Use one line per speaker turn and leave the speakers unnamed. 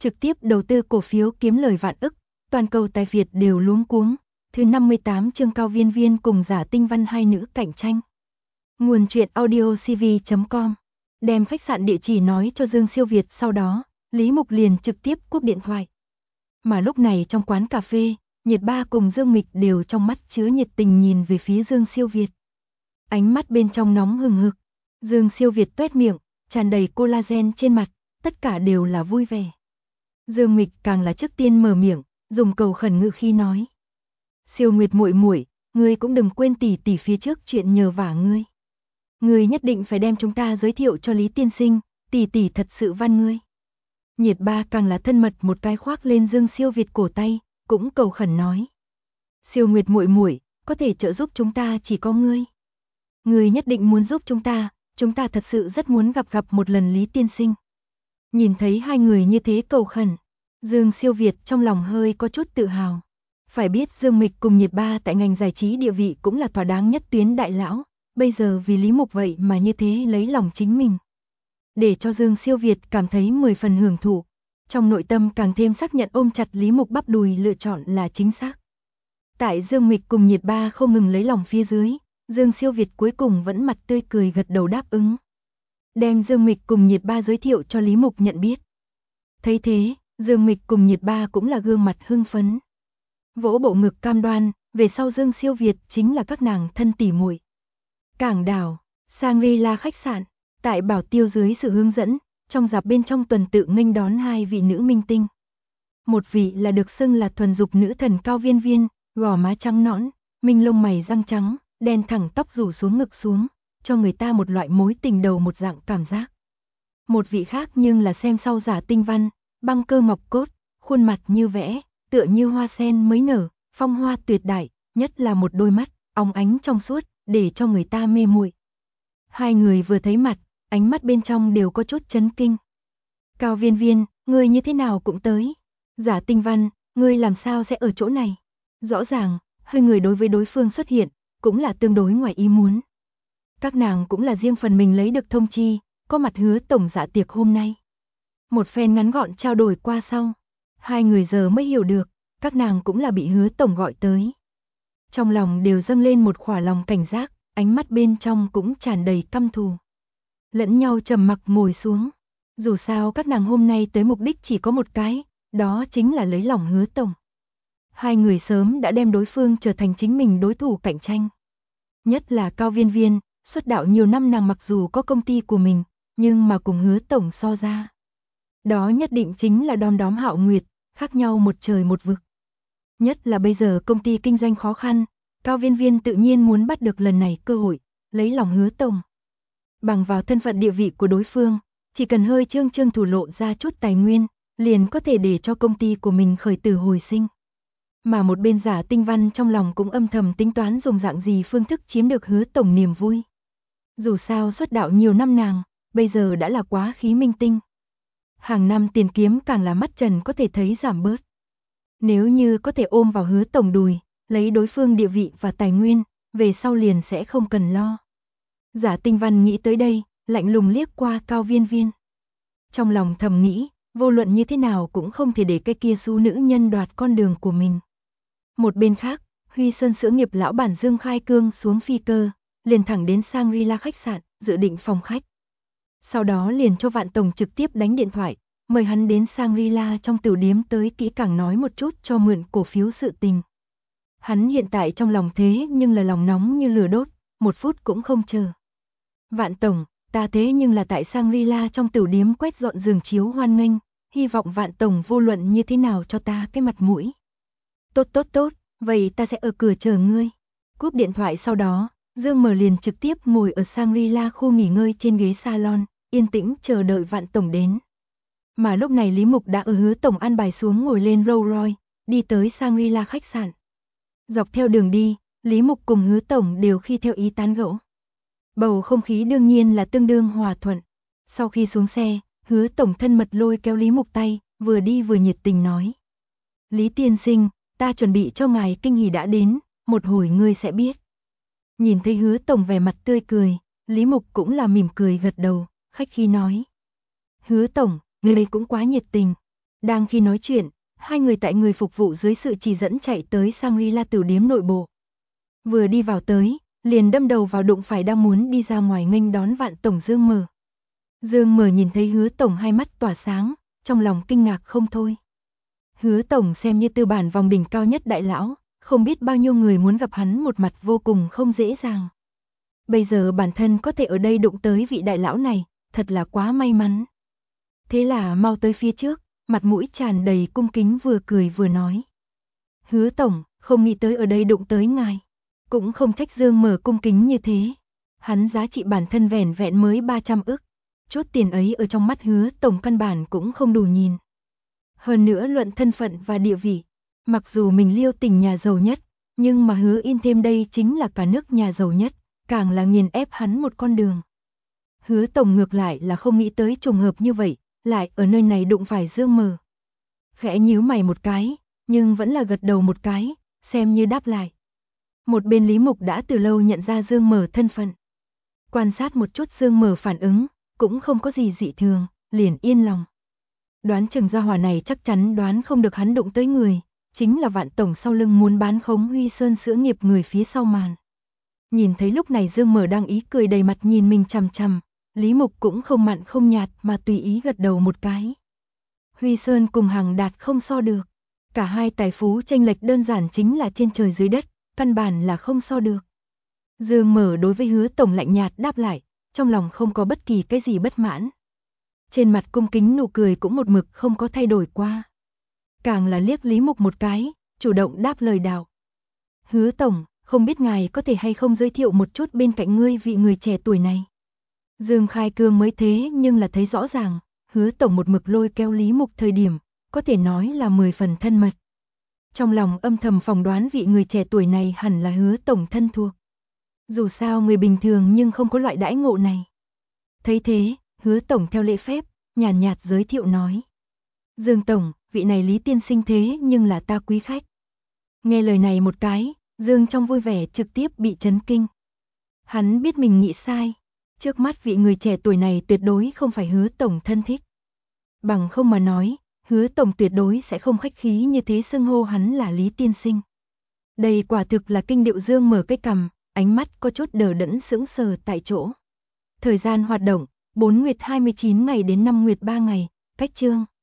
trực tiếp đầu tư cổ phiếu kiếm lời vạn ức, toàn cầu tài Việt đều luống cuống. Thứ 58 chương Cao Viên Viên cùng Giả Tinh Văn hai nữ cạnh tranh. Nguồn truyện audio cv.com. Đem khách sạn địa chỉ nói cho Dương Siêu Việt, sau đó, Lý Mục liền trực tiếp cúp điện thoại. Mà lúc này trong quán cà phê, Nhiệt Ba cùng Dương Mịch đều trong mắt chứa nhiệt tình nhìn về phía Dương Siêu Việt. Ánh mắt bên trong nóng hừng hực. Dương Siêu Việt tuét miệng, tràn đầy collagen trên mặt, tất cả đều là vui vẻ. Dương Mịch càng là trước tiên mở miệng, dùng cầu khẩn ngữ khí nói: "Siêu Nguyệt muội muội, ngươi cũng đừng quên tỷ tỷ phía trước chuyện nhờ vả ngươi. Ngươi nhất định phải đem chúng ta giới thiệu cho Lý tiên sinh, tỷ tỷ thật sự van ngươi." Nhiệt Ba càng là thân mật một cái khoác lên Dương Siêu Việt cổ tay, cũng cầu khẩn nói: "Siêu Nguyệt muội muội, có thể trợ giúp chúng ta chỉ có ngươi. Ngươi nhất định muốn giúp chúng ta thật sự rất muốn gặp một lần Lý tiên sinh." Nhìn thấy hai người như thế cầu khẩn, Dương Siêu Việt trong lòng hơi có chút tự hào. Phải biết Dương Mịch cùng Nhiệt Ba tại ngành giải trí địa vị cũng là thỏa đáng nhất tuyến đại lão, bây giờ vì Lý Mục vậy mà như thế lấy lòng chính mình. Để cho Dương Siêu Việt cảm thấy 10 phần hưởng thụ, trong nội tâm càng thêm xác nhận ôm chặt Lý Mục bắp đùi lựa chọn là chính xác. Tại Dương Mịch cùng Nhiệt Ba không ngừng lấy lòng phía dưới, Dương Siêu Việt cuối cùng vẫn mặt tươi cười gật đầu đáp ứng. Đem Dương Mịch cùng Nhiệt Ba giới thiệu cho Lý Mục nhận biết. Thấy thế, Dương Mịch cùng Nhiệt Ba cũng là gương mặt hưng phấn. Vỗ bộ ngực cam đoan, về sau Dương Siêu Việt chính là các nàng thân tỉ muội. Cảng đảo, Shangri-La khách sạn, tại bảo tiêu dưới sự hướng dẫn, trong dạp bên trong tuần tự nghênh đón hai vị nữ minh tinh. Một vị là được xưng là thuần dục nữ thần Cao Viên Viên, gò má trắng nõn, minh lông mày răng trắng, đen thẳng tóc rủ xuống ngực xuống, cho người ta một loại mối tình đầu một dạng cảm giác. Một vị khác nhưng là xem sau Giả Tinh Văn, băng cơ ngọc cốt, khuôn mặt như vẽ, tựa như hoa sen mới nở, phong hoa tuyệt đại, nhất là một đôi mắt óng ánh trong suốt, để cho người ta mê muội. Hai người vừa thấy mặt, ánh mắt bên trong đều có chút chấn kinh. "Cao Viên Viên, ngươi như thế nào cũng tới? Giả Tinh Văn, ngươi làm sao sẽ ở chỗ này?" Rõ ràng, hai người đối với đối phương xuất hiện, cũng là tương đối ngoài ý muốn. Các nàng cũng là riêng phần mình lấy được thông chi, có mặt Hứa tổng dạ tiệc hôm nay. Một phen ngắn gọn trao đổi qua sau, hai người giờ mới hiểu được, các nàng cũng là bị Hứa tổng gọi tới. Trong lòng đều dâng lên một khỏa lòng cảnh giác, ánh mắt bên trong cũng tràn đầy căm thù. Lẫn nhau trầm mặc ngồi xuống. Dù sao các nàng hôm nay tới mục đích chỉ có một cái, đó chính là lấy lòng Hứa tổng. Hai người sớm đã đem đối phương trở thành chính mình đối thủ cạnh tranh. Nhất là Cao Viên Viên, xuất đạo nhiều năm nàng mặc dù có công ty của mình, nhưng mà cùng Hứa tổng so ra, đó nhất định chính là đom đóm Hạo Nguyệt, khác nhau một trời một vực. Nhất là bây giờ công ty kinh doanh khó khăn, Cao Viên Viên tự nhiên muốn bắt được lần này cơ hội, lấy lòng Hứa tổng. Bằng vào thân phận địa vị của đối phương, chỉ cần hơi trương thủ lộ ra chút tài nguyên, liền có thể để cho công ty của mình khởi tử hồi sinh. Mà một bên Giả Tinh Văn trong lòng cũng âm thầm tính toán dùng dạng gì phương thức chiếm được Hứa tổng niềm vui. Dù sao xuất đạo nhiều năm nàng, bây giờ đã là quá khí minh tinh. Hàng năm tiền kiếm càng là mắt trần có thể thấy giảm bớt. Nếu như có thể ôm vào Hứa tổng đùi, lấy đối phương địa vị và tài nguyên, về sau liền sẽ không cần lo. Giả Tinh Văn nghĩ tới đây, lạnh lùng liếc qua Cao Viên Viên. Trong lòng thầm nghĩ, vô luận như thế nào cũng không thể để cái kia xú nữ nhân đoạt con đường của mình. Một bên khác, Huy Sơn sữa nghiệp lão bản Dương Khai Cương xuống phi cơ, liền thẳng đến Shangri-La khách sạn, dự định phòng khách. Sau đó liền cho Vạn tổng trực tiếp đánh điện thoại, mời hắn đến Shangri-La trong tiểu điếm tới kỹ càng nói một chút cho mượn cổ phiếu sự tình. Hắn hiện tại trong lòng thế nhưng là lòng nóng như lửa đốt, một phút cũng không chờ. "Vạn tổng, ta thế nhưng là tại Shangri-La trong tiểu điếm quét dọn giường chiếu hoan nghênh, hy vọng Vạn tổng vô luận như thế nào cho ta cái mặt mũi." Tốt, vậy ta sẽ ở cửa chờ ngươi." Cúp điện thoại sau đó, Dương Mở liền trực tiếp ngồi ở Shangri-La khu nghỉ ngơi trên ghế salon, yên tĩnh chờ đợi Vạn tổng đến. Mà lúc này Lý Mục đã ở Hứa tổng an bài xuống ngồi lên Rolls Royce, đi tới Shangri-La khách sạn. Dọc theo đường đi, Lý Mục cùng Hứa tổng đều khi theo ý tán gẫu. Bầu không khí đương nhiên là tương đương hòa thuận. Sau khi xuống xe, Hứa tổng thân mật lôi kéo Lý Mục tay, vừa đi vừa nhiệt tình nói: "Lý tiên sinh, ta chuẩn bị cho ngài kinh hỉ đã đến, một hồi ngươi sẽ biết." Nhìn thấy Hứa tổng vẻ mặt tươi cười, Lý Mục cũng là mỉm cười gật đầu, khách khí nói: "Hứa tổng, người cũng quá nhiệt tình." Đang khi nói chuyện, hai người tại người phục vụ dưới sự chỉ dẫn chạy tới Shangri-La tiểu điếm nội bộ. Vừa đi vào tới, liền đâm đầu vào đụng phải đang muốn đi ra ngoài nghênh đón Vạn tổng Dương Mở. Dương Mở nhìn thấy Hứa tổng hai mắt tỏa sáng, trong lòng kinh ngạc không thôi. Hứa tổng xem như tư bản vòng đỉnh cao nhất đại lão, không biết bao nhiêu người muốn gặp hắn một mặt vô cùng không dễ dàng. Bây giờ bản thân có thể ở đây đụng tới vị đại lão này, thật là quá may mắn. Thế là mau tới phía trước, mặt mũi tràn đầy cung kính vừa cười vừa nói. Hứa tổng, không nghĩ tới ở đây đụng tới ngài. Cũng không trách Dương Mở cung kính như thế. Hắn giá trị bản thân vẻn vẹn mới 300 ức. Chốt tiền ấy ở trong mắt Hứa tổng căn bản cũng không đủ nhìn. Hơn nữa luận thân phận và địa vị. Mặc dù mình Liêu tỉnh nhà giàu nhất, nhưng mà Hứa In thêm đây chính là cả nước nhà giàu nhất, càng là nghiền ép hắn một con đường. Hứa tổng ngược lại là không nghĩ tới trùng hợp như vậy, lại ở nơi này đụng phải Dương Mở. Khẽ nhíu mày một cái, nhưng vẫn là gật đầu một cái, xem như đáp lại. Một bên Lý Mục đã từ lâu nhận ra Dương Mở thân phận. Quan sát một chút Dương Mở phản ứng, cũng không có gì dị thường, liền yên lòng. Đoán chừng gia hỏa này chắc chắn đoán không được hắn đụng tới người, chính là Vạn tổng sau lưng muốn bán khống Huy Sơn sữa nghiệp người phía sau màn. Nhìn thấy lúc này Dương Mở đang ý cười đầy mặt nhìn mình chằm chằm, Lý Mục cũng không mặn không nhạt mà tùy ý gật đầu một cái. Huy Sơn cùng Hằng Đạt không so được, cả hai tài phú chênh lệch đơn giản chính là trên trời dưới đất, căn bản là không so được. Dương Mở đối với Hứa tổng lạnh nhạt đáp lại, trong lòng không có bất kỳ cái gì bất mãn. Trên mặt cung kính nụ cười cũng một mực không có thay đổi qua. Càng là liếc Lý Mục một cái, chủ động đáp lời đạo. Hứa tổng, không biết ngài có thể hay không giới thiệu một chút bên cạnh ngươi vị người trẻ tuổi này. Dương Khai Cương mới thế nhưng là thấy rõ ràng, Hứa tổng một mực lôi kéo Lý Mục thời điểm, có thể nói là 10 phần thân mật. Trong lòng âm thầm phỏng đoán vị người trẻ tuổi này hẳn là Hứa tổng thân thuộc. Dù sao người bình thường nhưng không có loại đãi ngộ này. Thấy thế, Hứa tổng theo lễ phép, nhàn nhạt giới thiệu nói. Dương tổng, vị này Lý tiên sinh thế nhưng là ta quý khách. Nghe lời này một cái, Dương trong vui vẻ trực tiếp bị chấn kinh. Hắn biết mình nghĩ sai. Trước mắt vị người trẻ tuổi này tuyệt đối không phải Hứa tổng thân thích. Bằng không mà nói, Hứa tổng tuyệt đối sẽ không khách khí như thế xưng hô hắn là Lý tiên sinh. Đây quả thực là kinh điệu Dương mở cái cằm, ánh mắt có chút đờ đẫn sững sờ tại chỗ. Thời gian hoạt động, 4 nguyệt 29 ngày đến 5 nguyệt 3 ngày, cách chương.